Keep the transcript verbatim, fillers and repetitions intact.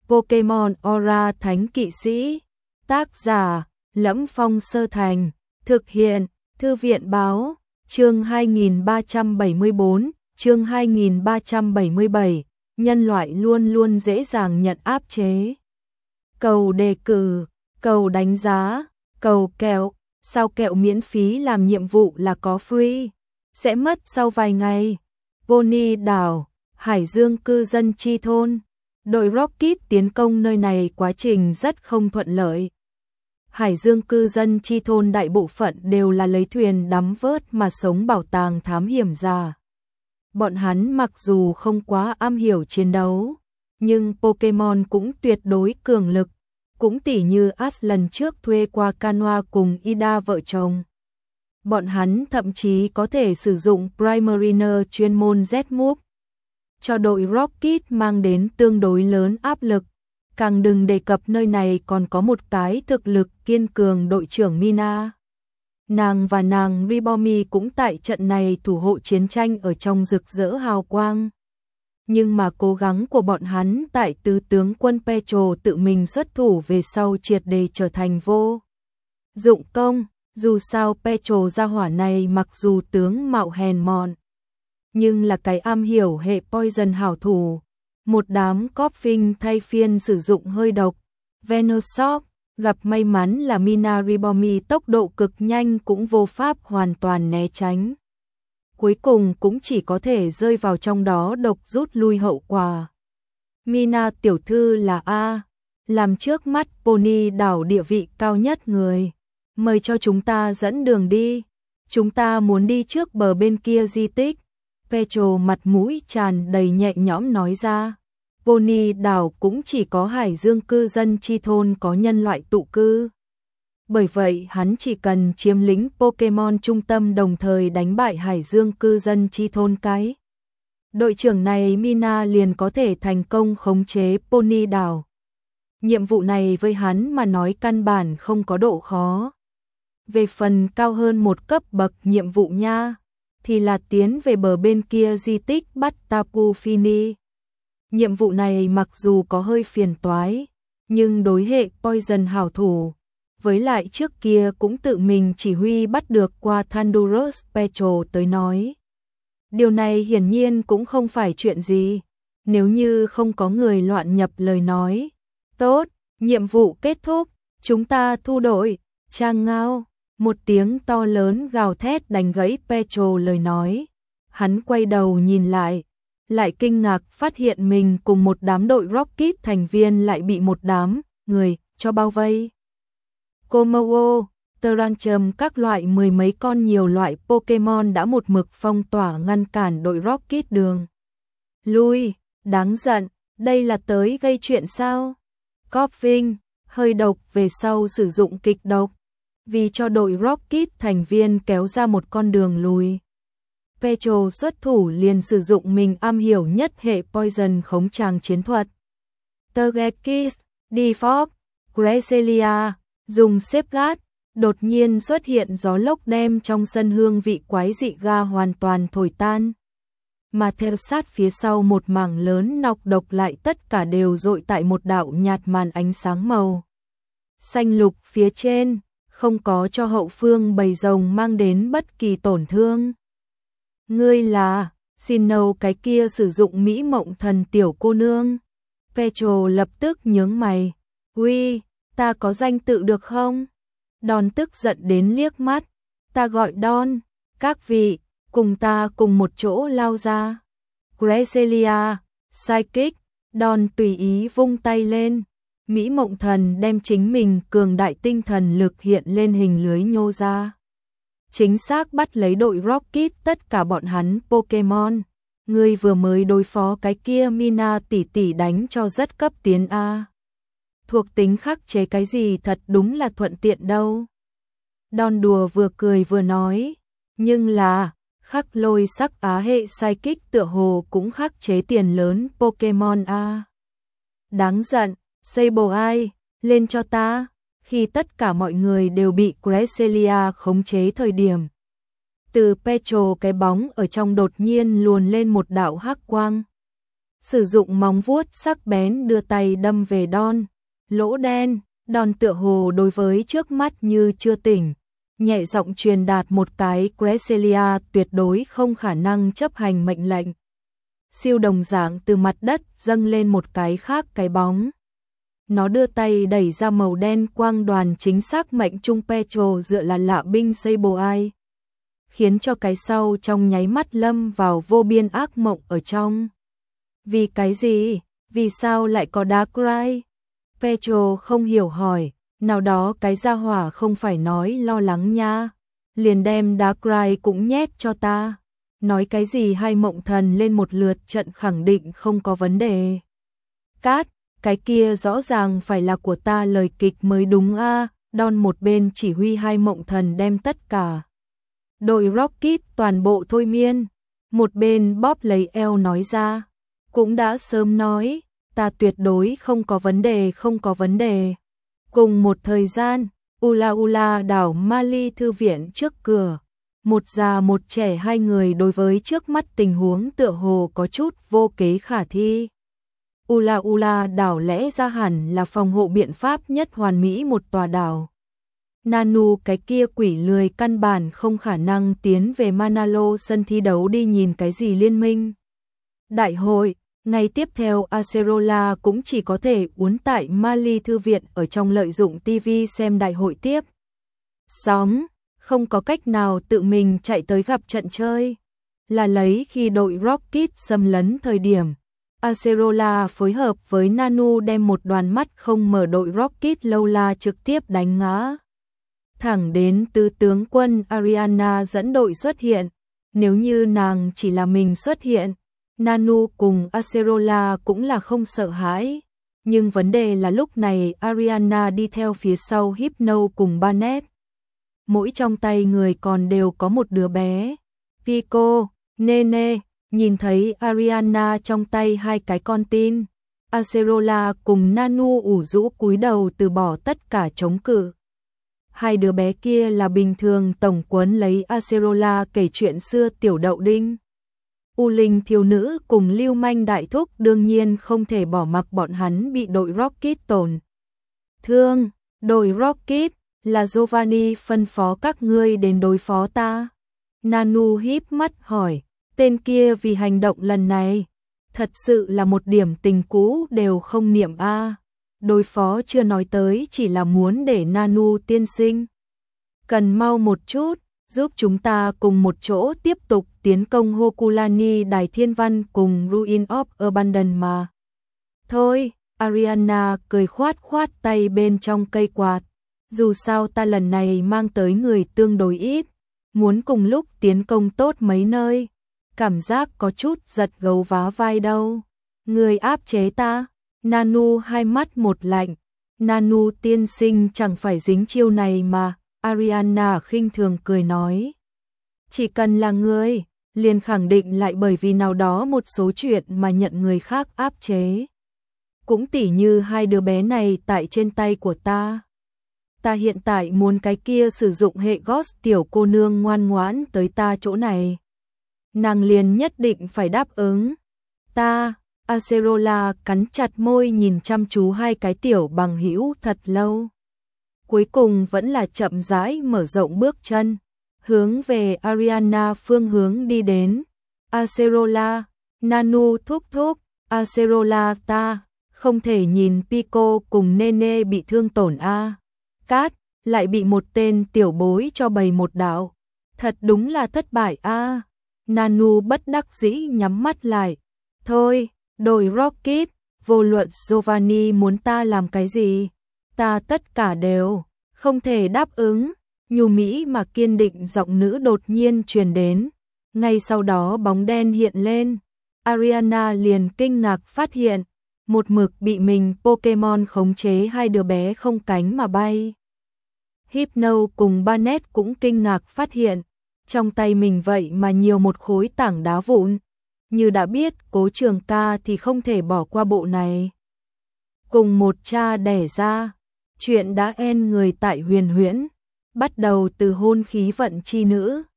Pokemon Aura Thánh Kỵ Sĩ. Tác giả: Lẫm Phong Sơ Thành. Thực hiện: Thư viện báo. Chương hai nghìn ba trăm bảy mươi tư, chương hai nghìn ba trăm bảy mươi bảy. Nhân loại luôn luôn dễ dàng nhận áp chế. Cầu đề cử, cầu đánh giá, cầu kẹo. Sao kẹo miễn phí làm nhiệm vụ là có free, sẽ mất sau vài ngày. Pony đảo, Hải Dương cư dân chi thôn. Đội Rocket tiến công nơi này quá trình rất không thuận lợi. Hải Dương cư dân chi thôn đại bộ phận đều là lấy thuyền đắm vớt mà sống bảo tàng thám hiểm giả. Bọn hắn mặc dù không quá am hiểu chiến đấu, nhưng Pokemon cũng tuyệt đối cường lực, cũng tỉ như Ash lần trước thuê qua Canoa cùng Ida vợ chồng. Bọn hắn thậm chí có thể sử dụng Primariner chuyên môn Z-Move, cho đội Rocket mang đến tương đối lớn áp lực. Càng đừng đề cập nơi này còn có một cái thực lực kiên cường đội trưởng Mina. Nàng và nàng Ribomi cũng tại trận này thủ hộ chiến tranh ở trong rực rỡ hào quang. Nhưng mà cố gắng của bọn hắn tại tứ tướng quân Petro tự mình xuất thủ về sau triệt để trở thành vô dụng công. Dù sao Petro gia hỏa này mặc dù tướng mạo hèn mọn, nhưng là cái am hiểu hệ poison hảo thủ. Một đám Koffing thay phiên sử dụng hơi độc. Venoshock gặp may mắn là Mina Ribomi tốc độ cực nhanh cũng vô pháp hoàn toàn né tránh. Cuối cùng cũng chỉ có thể rơi vào trong đó độc rút lui hậu quả. Mina tiểu thư là A, làm trước mắt Pony đảo địa vị cao nhất người. Mời cho chúng ta dẫn đường đi. Chúng ta muốn đi trước bờ bên kia di tích. Petro mặt mũi tràn đầy nhẹ nhõm nói ra. Pony đảo cũng chỉ có Hải Dương cư dân chi thôn có nhân loại tụ cư. Bởi vậy hắn chỉ cần chiếm lĩnh Pokemon trung tâm đồng thời đánh bại Hải Dương cư dân chi thôn cái. Đội trưởng này Mina liền có thể thành công khống chế Pony đảo. Nhiệm vụ này với hắn mà nói căn bản không có độ khó. Về phần cao hơn một cấp bậc nhiệm vụ nha, thì là tiến về bờ bên kia di tích bắt Tapu Fini. Nhiệm vụ này mặc dù có hơi phiền toái, nhưng đối hệ Poison hảo thủ, với lại trước kia cũng tự mình chỉ huy bắt được qua Thundurus Petro tới nói. Điều này hiển nhiên cũng không phải chuyện gì, nếu như không có người loạn nhập lời nói. Tốt, nhiệm vụ kết thúc, chúng ta thu đội. Trang ngao, một tiếng to lớn gào thét đánh gãy Petro lời nói. Hắn quay đầu nhìn lại, lại kinh ngạc phát hiện mình cùng một đám đội Rocket thành viên lại bị một đám người cho bao vây. Komodo, Tarantum các loại mười mấy con nhiều loại Pokemon đã một mực phong tỏa ngăn cản đội Rocket đường lui. Đáng giận, đây là tới gây chuyện sao? Koffing, hơi độc về sau sử dụng kịch độc, vì cho đội Rocket thành viên kéo ra một con đường lùi. Petro xuất thủ liền sử dụng mình am hiểu nhất hệ Poison khống tràng chiến thuật. Togekiss, Default, Cresselia, dùng Safeguard, đột nhiên xuất hiện gió lốc đem trong sân hương vị quái dị ga hoàn toàn thổi tan. Mà theo sát phía sau một mảng lớn nọc độc lại tất cả đều dội tại một đạo nhạt màn ánh sáng màu xanh lục phía trên, không có cho hậu phương bầy rồng mang đến bất kỳ tổn thương. Ngươi là, Sinnoh cái kia sử dụng mỹ mộng thần tiểu cô nương. Petro lập tức nhướng mày. Uy, ta có danh tự được không? Đòn tức giận đến liếc mắt. Ta gọi Don, các vị, cùng ta cùng một chỗ lao ra. Cresselia, Psychic, Don tùy ý vung tay lên. Mỹ mộng thần đem chính mình cường đại tinh thần lực hiện lên hình lưới nhô ra. Chính xác bắt lấy đội Rocket tất cả bọn hắn Pokemon. Ngươi vừa mới đối phó cái kia Mina tỷ tỷ đánh cho rất cấp tiến A. Thuộc tính khắc chế cái gì thật đúng là thuận tiện đâu. Don đùa vừa cười vừa nói. Nhưng là, khắc lôi sắc á hệ Psychic tựa hồ cũng khắc chế tiền lớn Pokemon A. Đáng giận, Sableye, lên cho ta. Khi tất cả mọi người đều bị Cresselia khống chế thời điểm, từ Petro cái bóng ở trong đột nhiên luồn lên một đạo hắc quang. sử dụng móng vuốt sắc bén đưa tay đâm về Don. Lỗ đen, Don tựa hồ đối với trước mắt như chưa tỉnh, nhẹ giọng truyền đạt một cái Cresselia tuyệt đối không khả năng chấp hành mệnh lệnh. Siêu đồng dạng từ mặt đất dâng lên một cái khác cái bóng. Nó đưa tay đẩy ra màu đen quang đoàn chính xác mệnh trung Petro dựa là lạ binh Sableye, khiến cho cái sau trong nháy mắt lâm vào vô biên ác mộng ở trong. Vì cái gì? Vì sao lại có Darkrai? Petro không hiểu hỏi, nào đó cái gia hỏa không phải nói lo lắng nha, liền đem Darkrai cũng nhét cho ta. Nói cái gì hai mộng thần lên một lượt trận khẳng định không có vấn đề. Cát, cái kia rõ ràng phải là của ta lời kịch mới đúng a. Don một bên chỉ huy hai mộng thần đem tất cả đội Rocket toàn bộ thôi miên, một bên bóp lấy eo nói ra, cũng đã sớm nói, ta tuyệt đối không có vấn đề không có vấn đề. Cùng một thời gian, Ula Ula đảo Mali thư viện trước cửa, một già một trẻ hai người đối với trước mắt tình huống tựa hồ có chút vô kế khả thi. Ula Ula đảo lẽ ra hẳn là phòng hộ biện pháp nhất hoàn mỹ một tòa đảo. Nanu cái kia quỷ lười căn bản không khả năng tiến về Manalo sân thi đấu đi nhìn cái gì liên minh đại hội. Ngày tiếp theo Acerola cũng chỉ có thể uốn tại Mali thư viện ở trong lợi dụng ti vi xem đại hội tiếp sóng, không có cách nào tự mình chạy tới gặp trận chơi. Là lấy khi đội Rocket xâm lấn thời điểm, Acerola phối hợp với Nanu đem một đoàn mắt không mở đội Rocket lâu la trực tiếp đánh ngã. Thẳng đến tứ tướng quân Ariana dẫn đội xuất hiện, nếu như nàng chỉ là mình xuất hiện, Nanu cùng Acerola cũng là không sợ hãi, nhưng vấn đề là lúc này Ariana đi theo phía sau Hypno cùng Barnet. Mỗi trong tay người còn đều có một đứa bé. Pico, Nene, nhìn thấy Ariana trong tay hai cái con tin, Acerola cùng Nanu ủ rũ cúi đầu từ bỏ tất cả chống cự. Hai đứa bé kia là bình thường tổng quấn lấy Acerola kể chuyện xưa tiểu đậu đinh. U Linh thiếu nữ cùng lưu manh đại thúc đương nhiên không thể bỏ mặc bọn hắn bị đội Rocket tổn thương. Đội Rocket là Giovanni phân phó các ngươi đến đối phó ta. Nanu híp mắt hỏi, tên kia vì hành động lần này, thật sự là một điểm tình cũ đều không niệm a. Đối phó chưa nói tới chỉ là muốn để Nanu tiên sinh cần mau một chút, giúp chúng ta cùng một chỗ tiếp tục tiến công Hokulani Đài Thiên Văn cùng Ruin of Abundance mà. Thôi, Ariana cười khoát khoát tay bên trong cây quạt. Dù sao ta lần này mang tới người tương đối ít, muốn cùng lúc tiến công tốt mấy nơi, cảm giác có chút giật gấu vá vai đâu. Người áp chế ta. Nanu hai mắt một lạnh. Nanu tiên sinh chẳng phải dính chiêu này mà. Ariana khinh thường cười nói. Chỉ cần là ngươi, liền khẳng định lại bởi vì nào đó một số chuyện mà nhận người khác áp chế. Cũng tỉ như hai đứa bé này tại trên tay của ta. Ta hiện tại muốn cái kia sử dụng hệ Ghost tiểu cô nương ngoan ngoãn tới ta chỗ này. Nàng liền nhất định phải đáp ứng. Ta, Acerola cắn chặt môi nhìn chăm chú hai cái tiểu bằng hữu thật lâu. Cuối cùng vẫn là chậm rãi mở rộng bước chân, hướng về Ariana phương hướng đi đến. Acerola, Nanu thúc thúc, Acerola ta, không thể nhìn Pico cùng Nene bị thương tổn a. Cát, lại bị một tên tiểu bối cho bày một đạo. Thật đúng là thất bại a. Nanu bất đắc dĩ nhắm mắt lại. Thôi, đội Rocket, vô luận Giovanni muốn ta làm cái gì, ta tất cả đều không thể đáp ứng. Nhu mỹ mà kiên định giọng nữ đột nhiên truyền đến. Ngay sau đó bóng đen hiện lên. Ariana liền kinh ngạc phát hiện, một mực bị mình Pokemon khống chế hai đứa bé không cánh mà bay. Hypno cùng Barnet cũng kinh ngạc phát hiện, trong tay mình vậy mà nhiều một khối tảng đá vụn. Như đã biết Cố Trường Ca thì không thể bỏ qua bộ này. Cùng một cha đẻ ra, chuyện đã en người tại Huyền Huyễn, bắt đầu từ hôn khí vận chi nữ.